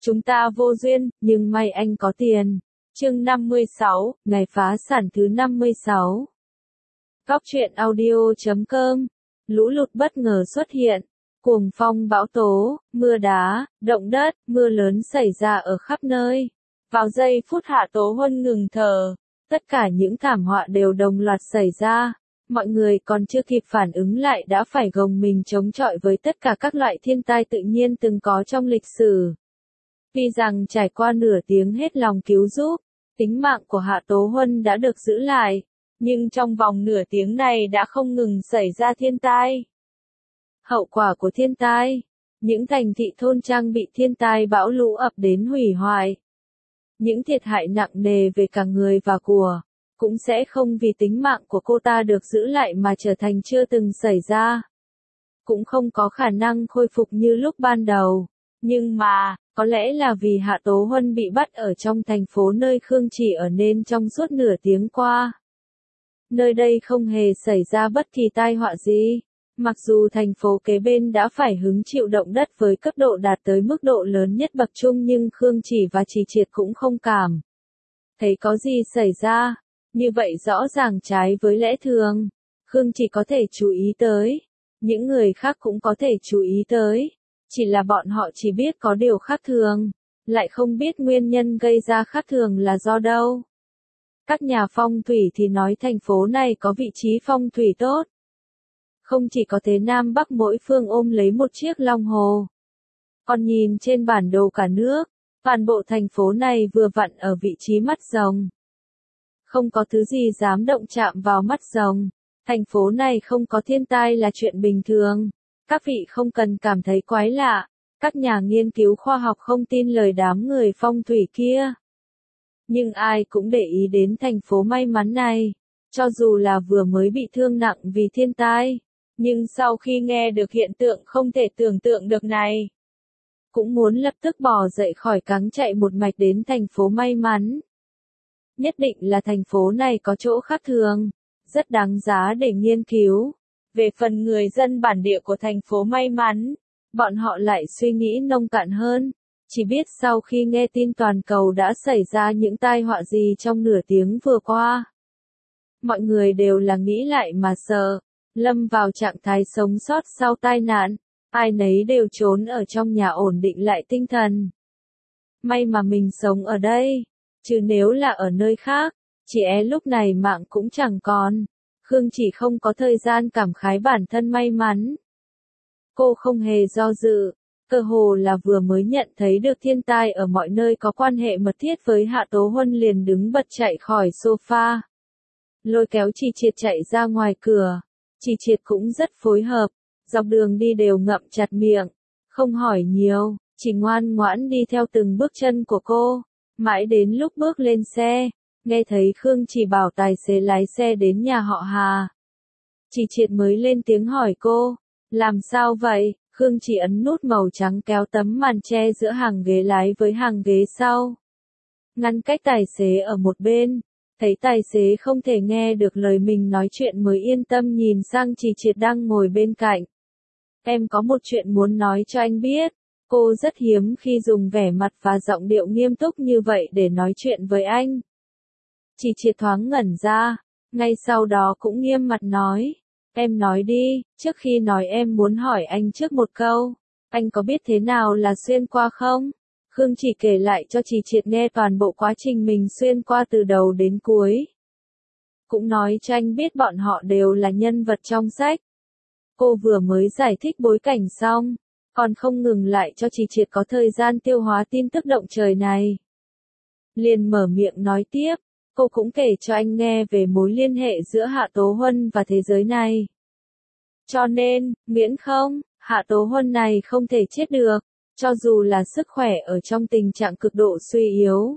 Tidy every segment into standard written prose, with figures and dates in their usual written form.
Chúng ta vô duyên, nhưng may anh có tiền. Chương 56, ngày phá sản thứ 56. Góc truyện audio.com. Lũ lụt bất ngờ xuất hiện. Cuồng phong bão tố, mưa đá, động đất, mưa lớn xảy ra ở khắp nơi. Vào giây phút Hạ Tố Huân ngừng thở, tất cả những thảm họa đều đồng loạt xảy ra. Mọi người còn chưa kịp phản ứng lại đã phải gồng mình chống chọi với tất cả các loại thiên tai tự nhiên từng có trong lịch sử. Tuy rằng trải qua nửa tiếng hết lòng cứu giúp, tính mạng của Hạ Tố Huân đã được giữ lại, nhưng trong vòng nửa tiếng này đã không ngừng xảy ra thiên tai. Hậu quả của thiên tai, những thành thị thôn trang bị thiên tai bão lũ ập đến hủy hoại. Những thiệt hại nặng nề về cả người và của, cũng sẽ không vì tính mạng của cô ta được giữ lại mà trở thành chưa từng xảy ra. Cũng không có khả năng khôi phục như lúc ban đầu. Nhưng mà, có lẽ là vì Hạ Tố Huân bị bắt ở trong thành phố nơi Khương Chỉ ở nên trong suốt nửa tiếng qua. Nơi đây không hề xảy ra bất kỳ tai họa gì. Mặc dù thành phố kế bên đã phải hứng chịu động đất với cấp độ đạt tới mức độ lớn nhất bậc trung nhưng Khương Chỉ và Chỉ Triệt cũng không cảm thấy có gì xảy ra. Như vậy rõ ràng trái với lẽ thường. Khương Chỉ có thể chú ý tới. Những người khác cũng có thể chú ý tới. Chỉ là bọn họ chỉ biết có điều khác thường. Lại không biết nguyên nhân gây ra khác thường là do đâu. Các nhà phong thủy thì nói thành phố này có vị trí phong thủy tốt. Không chỉ có thế Nam Bắc mỗi phương ôm lấy một chiếc long hồ. Còn nhìn trên bản đồ cả nước, toàn bộ thành phố này vừa vặn ở vị trí mắt rồng. Không có thứ gì dám động chạm vào mắt rồng. Thành phố này không có thiên tai là chuyện bình thường. Các vị không cần cảm thấy quái lạ. Các nhà nghiên cứu khoa học không tin lời đám người phong thủy kia. Nhưng ai cũng để ý đến thành phố may mắn này. Cho dù là vừa mới bị thương nặng vì thiên tai. Nhưng sau khi nghe được hiện tượng không thể tưởng tượng được này, cũng muốn lập tức bỏ dậy khỏi cáng chạy một mạch đến thành phố may mắn. Nhất định là thành phố này có chỗ khác thường, rất đáng giá để nghiên cứu. Về phần người dân bản địa của thành phố may mắn, bọn họ lại suy nghĩ nông cạn hơn, chỉ biết sau khi nghe tin toàn cầu đã xảy ra những tai họa gì trong nửa tiếng vừa qua. Mọi người đều là nghĩ lại mà sợ. Lâm vào trạng thái sống sót sau tai nạn, ai nấy đều trốn ở trong nhà ổn định lại tinh thần. May mà mình sống ở đây, chứ nếu là ở nơi khác, chỉ lúc này mạng cũng chẳng còn. Khương Chỉ không có thời gian cảm khái bản thân may mắn. Cô không hề do dự, cơ hồ là vừa mới nhận thấy được thiên tai ở mọi nơi có quan hệ mật thiết với Hạ Tố Huân liền đứng bật chạy khỏi sofa. Lôi kéo Chỉ Triệt chạy ra ngoài cửa. Chỉ Triệt cũng rất phối hợp, dọc đường đi đều ngậm chặt miệng, không hỏi nhiều, chỉ ngoan ngoãn đi theo từng bước chân của cô, mãi đến lúc bước lên xe, nghe thấy Khương Chỉ bảo tài xế lái xe đến nhà họ Hà. Chỉ Triệt mới lên tiếng hỏi cô, làm sao vậy? Khương Chỉ ấn nút màu trắng kéo tấm màn che giữa hàng ghế lái với hàng ghế sau, ngăn cách tài xế ở một bên. Thấy tài xế không thể nghe được lời mình nói chuyện mới yên tâm nhìn sang Chỉ Triệt đang ngồi bên cạnh. Em có một chuyện muốn nói cho anh biết. Cô rất hiếm khi dùng vẻ mặt và giọng điệu nghiêm túc như vậy để nói chuyện với anh. Chỉ Triệt thoáng ngẩn ra, ngay sau đó cũng nghiêm mặt nói. Em nói đi, trước khi nói em muốn hỏi anh trước một câu. Anh có biết thế nào là xuyên qua không? Khương Chỉ kể lại cho Chỉ Triệt nghe toàn bộ quá trình mình xuyên qua từ đầu đến cuối. Cũng nói cho anh biết bọn họ đều là nhân vật trong sách. Cô vừa mới giải thích bối cảnh xong, còn không ngừng lại cho Chỉ Triệt có thời gian tiêu hóa tin tức động trời này. Liền mở miệng nói tiếp, cô cũng kể cho anh nghe về mối liên hệ giữa Hạ Tố Huân và thế giới này. Cho nên, miễn không, Hạ Tố Huân này không thể chết được. Cho dù là sức khỏe ở trong tình trạng cực độ suy yếu,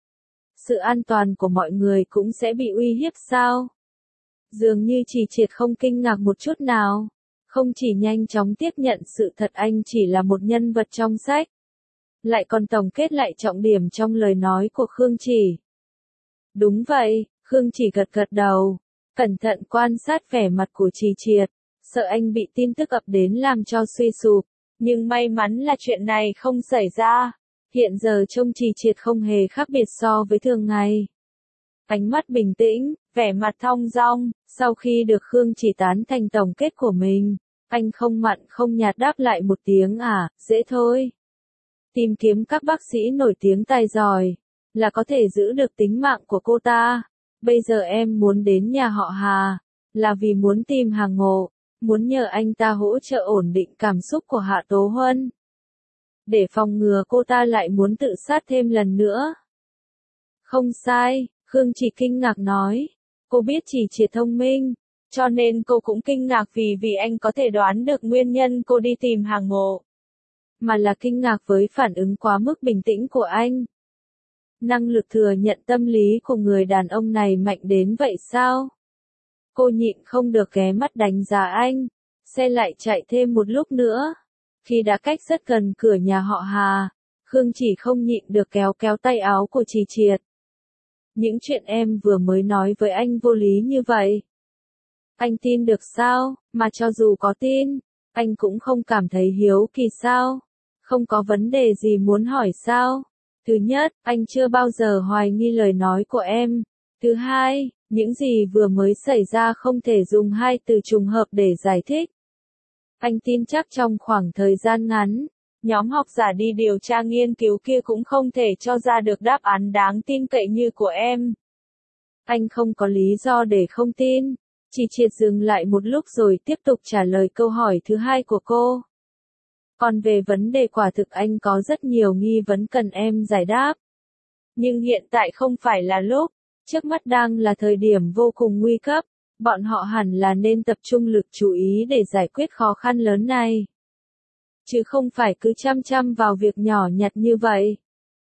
sự an toàn của mọi người cũng sẽ bị uy hiếp sao? Dường như Chỉ Triệt không kinh ngạc một chút nào, không chỉ nhanh chóng tiếp nhận sự thật anh chỉ là một nhân vật trong sách, lại còn tổng kết lại trọng điểm trong lời nói của Khương Chỉ. Đúng vậy, Khương Chỉ gật gật đầu, cẩn thận quan sát vẻ mặt của Chỉ Triệt, sợ anh bị tin tức ập đến làm cho suy sụp. Nhưng may mắn là chuyện này không xảy ra. Hiện giờ trông Trì Triệt không hề khác biệt so với thường ngày. Ánh mắt bình tĩnh, vẻ mặt thong dong, sau khi được Khương Chỉ tán thành tổng kết của mình, anh không mặn không nhạt đáp lại một tiếng dễ thôi. Tìm kiếm các bác sĩ nổi tiếng tài giỏi, là có thể giữ được tính mạng của cô ta. Bây giờ em muốn đến nhà họ Hà, là vì muốn tìm Hà Ngộ, muốn nhờ anh ta hỗ trợ ổn định cảm xúc của Hạ Tố Huân. Để phòng ngừa cô ta lại muốn tự sát thêm lần nữa. Không sai, Khương Chỉ kinh ngạc nói. Cô biết Trì Triệt thông minh, cho nên cô cũng kinh ngạc vì anh có thể đoán được nguyên nhân cô đi tìm Hà Ngộ. Mà là kinh ngạc với phản ứng quá mức bình tĩnh của anh. Năng lực thừa nhận tâm lý của người đàn ông này mạnh đến vậy sao? Cô nhịn không được ghé mắt đánh giá anh. Xe lại chạy thêm một lúc nữa. Khi đã cách rất gần cửa nhà họ Hà, Khương Chỉ không nhịn được kéo kéo tay áo của Trì Triệt. Những chuyện em vừa mới nói với anh vô lý như vậy. Anh tin được sao, mà cho dù có tin, anh cũng không cảm thấy hiếu kỳ sao? Không có vấn đề gì muốn hỏi sao? Thứ nhất, anh chưa bao giờ hoài nghi lời nói của em. Thứ hai, những gì vừa mới xảy ra không thể dùng hai từ trùng hợp để giải thích. Anh tin chắc trong khoảng thời gian ngắn, nhóm học giả đi điều tra nghiên cứu kia cũng không thể cho ra được đáp án đáng tin cậy như của em. Anh không có lý do để không tin. Trì Triệt dừng lại một lúc rồi tiếp tục trả lời câu hỏi thứ hai của cô. Còn về vấn đề quả thực anh có rất nhiều nghi vấn cần em giải đáp. Nhưng hiện tại không phải là lúc, trước mắt đang là thời điểm vô cùng nguy cấp, bọn họ hẳn là nên tập trung lực chú ý để giải quyết khó khăn lớn này. Chứ không phải cứ chăm chăm vào việc nhỏ nhặt như vậy.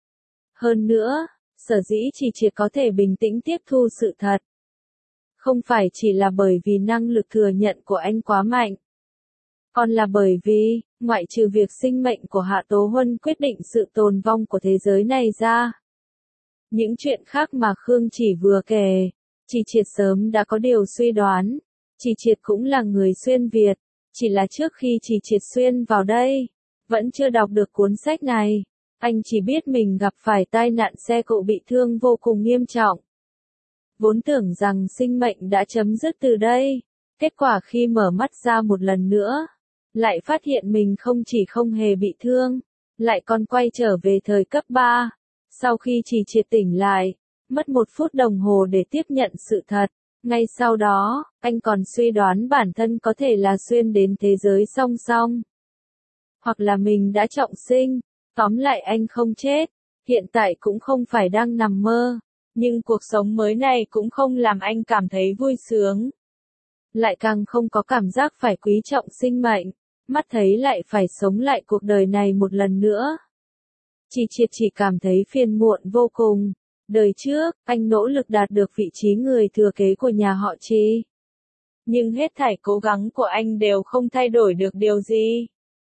Hơn nữa, sở dĩ Trì Triệt có thể bình tĩnh tiếp thu sự thật. Không phải chỉ là bởi vì năng lực thừa nhận của anh quá mạnh. Còn là bởi vì, ngoại trừ việc sinh mệnh của Hạ Tố Huân quyết định sự tồn vong của thế giới này ra. Những chuyện khác mà Khương Chỉ vừa kể, Trì Triệt sớm đã có điều suy đoán. Trì Triệt cũng là người xuyên Việt, chỉ là trước khi Trì Triệt xuyên vào đây, vẫn chưa đọc được cuốn sách này. Anh chỉ biết mình gặp phải tai nạn xe cộ bị thương vô cùng nghiêm trọng. Vốn tưởng rằng sinh mệnh đã chấm dứt từ đây, kết quả khi mở mắt ra một lần nữa, lại phát hiện mình không chỉ không hề bị thương, lại còn quay trở về thời cấp 3. Sau khi Trì Triệt tỉnh lại, mất 1 phút đồng hồ để tiếp nhận sự thật. Ngay sau đó, anh còn suy đoán bản thân có thể là xuyên đến thế giới song song. Hoặc là mình đã trọng sinh, tóm lại anh không chết, hiện tại cũng không phải đang nằm mơ. Nhưng cuộc sống mới này cũng không làm anh cảm thấy vui sướng. Lại càng không có cảm giác phải quý trọng sinh mệnh, mắt thấy lại phải sống lại cuộc đời này một lần nữa. Trì Triệt chỉ cảm thấy phiền muộn vô cùng. Đời trước, anh nỗ lực đạt được vị trí người thừa kế của nhà họ Trì. Nhưng hết thảy cố gắng của anh đều không thay đổi được điều gì.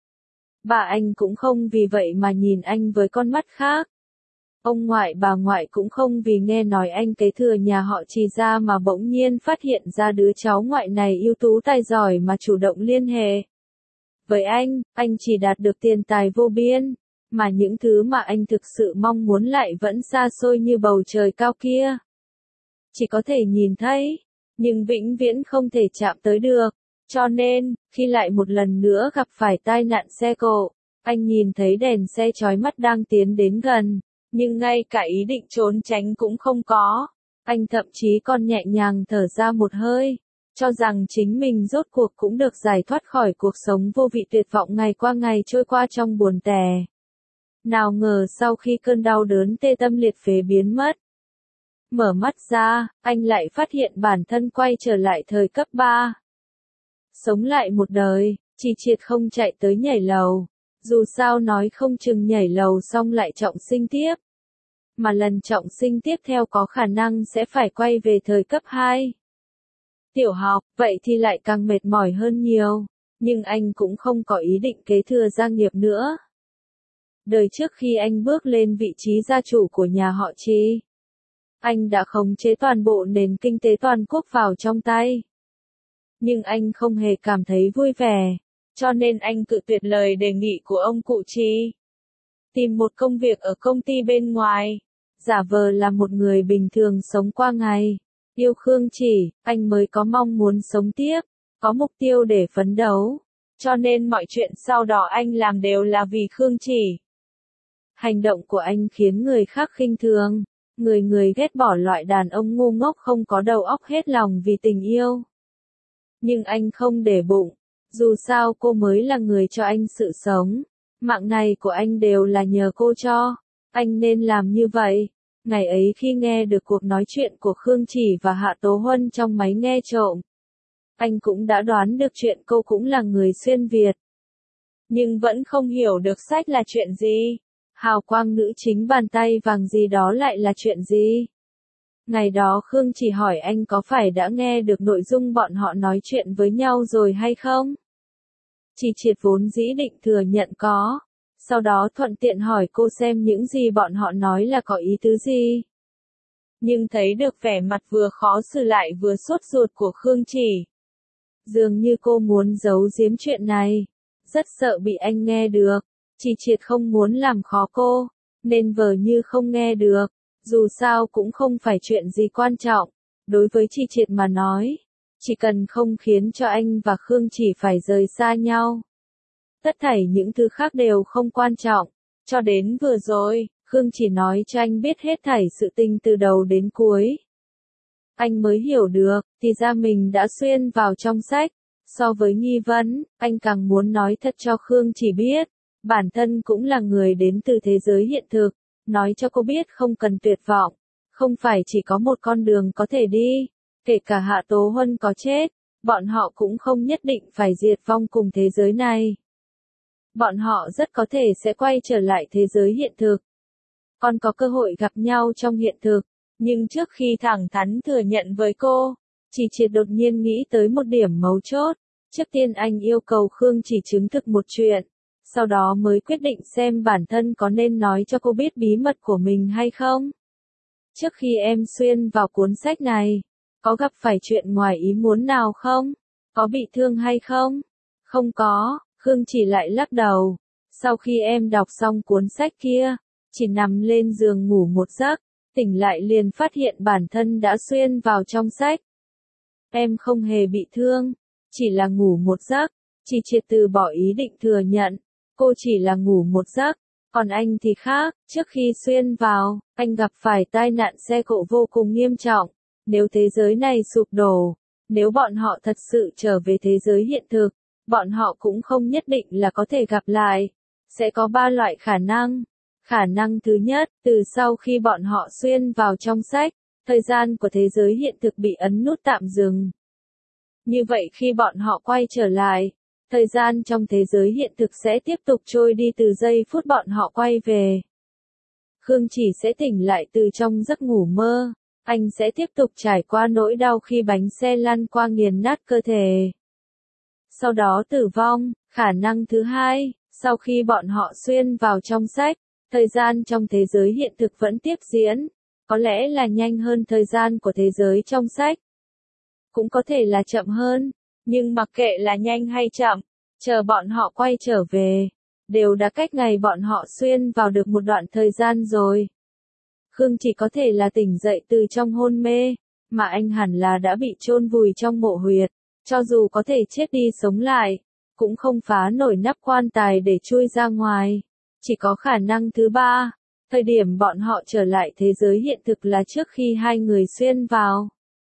Bà anh cũng không vì vậy mà nhìn anh với con mắt khác. Ông ngoại bà ngoại cũng không vì nghe nói anh kế thừa nhà họ Trì ra mà bỗng nhiên phát hiện ra đứa cháu ngoại này ưu tú tài giỏi mà chủ động liên hệ. Với anh chỉ đạt được tiền tài vô biên, mà những thứ mà anh thực sự mong muốn lại vẫn xa xôi như bầu trời cao kia. Chỉ có thể nhìn thấy, nhưng vĩnh viễn không thể chạm tới được. Cho nên, khi lại một lần nữa gặp phải tai nạn xe cộ, anh nhìn thấy đèn xe chói mắt đang tiến đến gần. Nhưng ngay cả ý định trốn tránh cũng không có. Anh thậm chí còn nhẹ nhàng thở ra một hơi, cho rằng chính mình rốt cuộc cũng được giải thoát khỏi cuộc sống vô vị tuyệt vọng ngày qua ngày trôi qua trong buồn tẻ. Nào ngờ sau khi cơn đau đớn tê tâm liệt phế biến mất, mở mắt ra, anh lại phát hiện bản thân quay trở lại thời cấp 3. Sống lại một đời, Trì Triệt không chạy tới nhảy lầu. Dù sao nói không chừng nhảy lầu xong lại trọng sinh tiếp. Mà lần trọng sinh tiếp theo có khả năng sẽ phải quay về thời cấp 2. Tiểu học, vậy thì lại càng mệt mỏi hơn nhiều. Nhưng anh cũng không có ý định kế thừa gia nghiệp nữa. Đời trước khi anh bước lên vị trí gia chủ của nhà họ Trì, anh đã khống chế toàn bộ nền kinh tế toàn quốc vào trong tay. Nhưng anh không hề cảm thấy vui vẻ. Cho nên anh cự tuyệt lời đề nghị của ông cụ Trì. tìm một công việc ở công ty bên ngoài, giả vờ là một người bình thường sống qua ngày. Yêu Khương Chỉ, anh mới có mong muốn sống tiếp, có mục tiêu để phấn đấu. Cho nên mọi chuyện sau đó anh làm đều là vì Khương Chỉ. Hành động của anh khiến người khác khinh thường, người ghét bỏ loại đàn ông ngu ngốc không có đầu óc hết lòng vì tình yêu. Nhưng anh không để bụng, dù sao cô mới là người cho anh sự sống, mạng này của anh đều là nhờ cô cho, anh nên làm như vậy. Ngày ấy khi nghe được cuộc nói chuyện của Khương Chỉ và Hạ Tố Huân trong máy nghe trộm, anh cũng đã đoán được chuyện cô cũng là người xuyên Việt. Nhưng vẫn không hiểu được sách là chuyện gì. Hào quang nữ chính bàn tay vàng gì đó lại là chuyện gì? Ngày đó Khương Chỉ hỏi anh có phải đã nghe được nội dung bọn họ nói chuyện với nhau rồi hay không? Chỉ Triệt vốn dĩ định thừa nhận có. Sau đó thuận tiện hỏi cô xem những gì bọn họ nói là có ý tứ gì. Nhưng thấy được vẻ mặt vừa khó xử lại vừa sốt ruột của Khương Chỉ. Dường như cô muốn giấu giếm chuyện này. Rất sợ bị anh nghe được. Chỉ Triệt không muốn làm khó cô, nên vờ như không nghe được. Dù sao cũng không phải chuyện gì quan trọng. Đối với Chỉ Triệt mà nói, chỉ cần không khiến cho anh và Khương Chỉ phải rời xa nhau. Tất thảy những thứ khác đều không quan trọng. Cho đến vừa rồi, Khương Chỉ nói cho anh biết hết thảy sự tình từ đầu đến cuối. Anh mới hiểu được, thì ra mình đã xuyên vào trong sách. So với nghi vấn, anh càng muốn nói thật cho Khương Chỉ biết. Bản thân cũng là người đến từ thế giới hiện thực. Nói cho cô biết không cần tuyệt vọng. Không phải chỉ có một con đường có thể đi. Kể cả Hạ Tố Huân có chết, bọn họ cũng không nhất định phải diệt vong cùng thế giới này. Bọn họ rất có thể sẽ quay trở lại thế giới hiện thực. Còn có cơ hội gặp nhau trong hiện thực. Nhưng trước khi thẳng thắn thừa nhận với cô, Chỉ Triệt đột nhiên nghĩ tới một điểm mấu chốt. Trước tiên anh yêu cầu Khương Chỉ chứng thực một chuyện. Sau đó mới quyết định xem bản thân có nên nói cho cô biết bí mật của mình hay không. Trước khi em xuyên vào cuốn sách này, có gặp phải chuyện ngoài ý muốn nào không? Có bị thương hay không? Không có, Khương Chỉ lại lắc đầu. Sau khi em đọc xong cuốn sách kia, chỉ nằm lên giường ngủ một giấc, tỉnh lại liền phát hiện bản thân đã xuyên vào trong sách. Em không hề bị thương, chỉ là ngủ một giấc. Chỉ Triệt từ bỏ ý định thừa nhận, cô chỉ là ngủ một giấc, còn anh thì khác, trước khi xuyên vào, anh gặp phải tai nạn xe cộ vô cùng nghiêm trọng. Nếu thế giới này sụp đổ, nếu bọn họ thật sự trở về thế giới hiện thực, bọn họ cũng không nhất định là có thể gặp lại. Sẽ có 3 loại khả năng. Khả năng thứ nhất, từ sau khi bọn họ xuyên vào trong sách, thời gian của thế giới hiện thực bị ấn nút tạm dừng. Như vậy khi bọn họ quay trở lại, thời gian trong thế giới hiện thực sẽ tiếp tục trôi đi từ giây phút bọn họ quay về. Khương Chỉ sẽ tỉnh lại từ trong giấc ngủ mơ. Anh sẽ tiếp tục trải qua nỗi đau khi bánh xe lăn qua nghiền nát cơ thể. Sau đó tử vong. Khả năng thứ hai, sau khi bọn họ xuyên vào trong sách, thời gian trong thế giới hiện thực vẫn tiếp diễn. Có lẽ là nhanh hơn thời gian của thế giới trong sách. Cũng có thể là chậm hơn. Nhưng mặc kệ là nhanh hay chậm, chờ bọn họ quay trở về, đều đã cách ngày bọn họ xuyên vào được một đoạn thời gian rồi. Khương Chỉ có thể là tỉnh dậy từ trong hôn mê, mà anh hẳn là đã bị chôn vùi trong mộ huyệt. Cho dù có thể chết đi sống lại, cũng không phá nổi nắp quan tài để chui ra ngoài. Chỉ có khả năng thứ ba, thời điểm bọn họ trở lại thế giới hiện thực là trước khi hai người xuyên vào.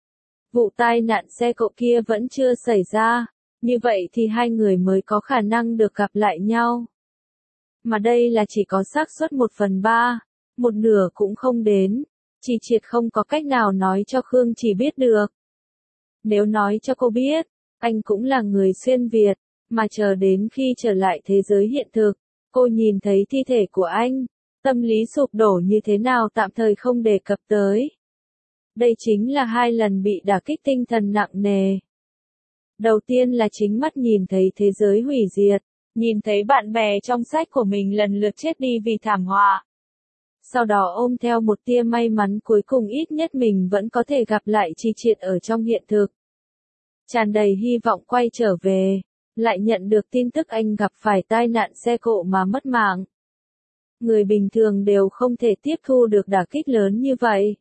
Vụ tai nạn xe cộ kia vẫn chưa xảy ra, như vậy thì hai người mới có khả năng được gặp lại nhau. Mà đây là chỉ có xác suất 1/3, một nửa cũng không đến. Chỉ Triệt không có cách nào nói cho Khương Chỉ biết được. Nếu nói cho cô biết, anh cũng là người xuyên Việt, mà chờ đến khi trở lại thế giới hiện thực, cô nhìn thấy thi thể của anh, tâm lý sụp đổ như thế nào tạm thời không đề cập tới. Đây chính là 2 lần bị đả kích tinh thần nặng nề. Đầu tiên là chính mắt nhìn thấy thế giới hủy diệt, nhìn thấy bạn bè trong sách của mình lần lượt chết đi vì thảm họa. Sau đó ôm theo một tia may mắn cuối cùng ít nhất mình vẫn có thể gặp lại Chỉ Triệt ở trong hiện thực. Tràn đầy hy vọng quay trở về, lại nhận được tin tức anh gặp phải tai nạn xe cộ mà mất mạng. người bình thường đều không thể tiếp thu được đả kích lớn như vậy.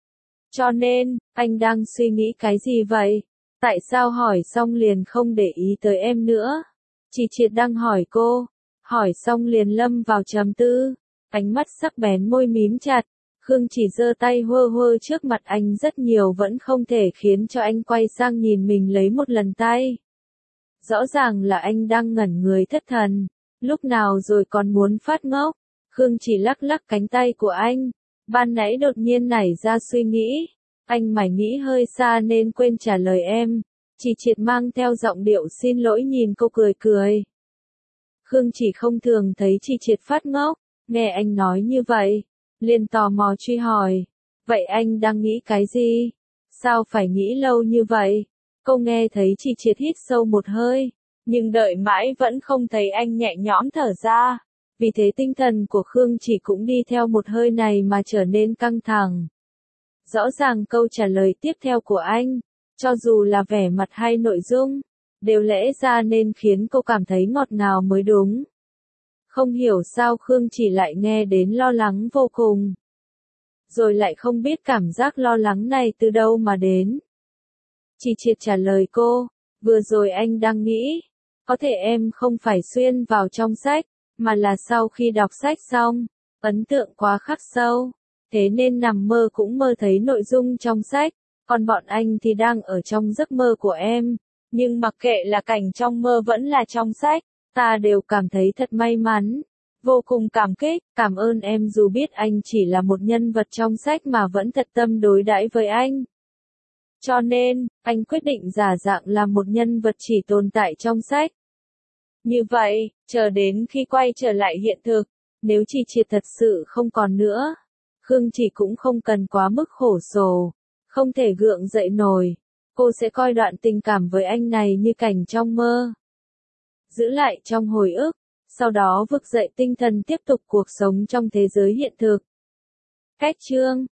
Cho nên, anh đang suy nghĩ cái gì vậy? Tại sao hỏi xong liền không để ý tới em nữa? Chỉ Triệt đang hỏi cô, hỏi xong liền lâm vào trầm tư, ánh mắt sắc bén môi mím chặt. Khương Chỉ giơ tay hơ hơ trước mặt anh rất nhiều vẫn không thể khiến cho anh quay sang nhìn mình lấy một lần tay. Rõ ràng là anh đang ngẩn người thất thần, lúc nào rồi còn muốn phát ngốc. Khương Chỉ lắc lắc cánh tay của anh, ban nãy đột nhiên nảy ra suy nghĩ, anh mải nghĩ hơi xa nên quên trả lời em. Chỉ Triệt mang theo giọng điệu xin lỗi nhìn cô cười cười. Khương Chỉ không thường thấy Chỉ Triệt phát ngốc, nghe anh nói như vậy, liền tò mò truy hỏi, vậy anh đang nghĩ cái gì? Sao phải nghĩ lâu như vậy? Cô nghe thấy Chỉ Triệt hít sâu một hơi, nhưng đợi mãi vẫn không thấy anh nhẹ nhõm thở ra. Vì thế tinh thần của Khương Chỉ cũng đi theo một hơi này mà trở nên căng thẳng. Rõ ràng câu trả lời tiếp theo của anh, cho dù là vẻ mặt hay nội dung, đều lẽ ra nên khiến cô cảm thấy ngọt ngào mới đúng. Không hiểu sao Khương Chỉ lại nghe đến lo lắng vô cùng. Rồi lại không biết cảm giác lo lắng này từ đâu mà đến. Chỉ Triệt trả lời cô, vừa rồi anh đang nghĩ, có thể em không phải xuyên vào trong sách, mà là sau khi đọc sách xong, ấn tượng quá khắc sâu, thế nên nằm mơ cũng mơ thấy nội dung trong sách, còn bọn anh thì đang ở trong giấc mơ của em, nhưng mặc kệ là cảnh trong mơ vẫn là trong sách, ta đều cảm thấy thật may mắn, vô cùng cảm kích, cảm ơn em dù biết anh chỉ là một nhân vật trong sách mà vẫn thật tâm đối đãi với anh. Cho nên, anh quyết định giả dạng là một nhân vật chỉ tồn tại trong sách. Như vậy, chờ đến khi quay trở lại hiện thực, nếu Chỉ Triệt thật sự không còn nữa, Khương Chỉ cũng không cần quá mức khổ sở, không thể gượng dậy nổi, cô sẽ coi đoạn tình cảm với anh này như cảnh trong mơ. Giữ lại trong hồi ức, sau đó vực dậy tinh thần tiếp tục cuộc sống trong thế giới hiện thực. Cách chương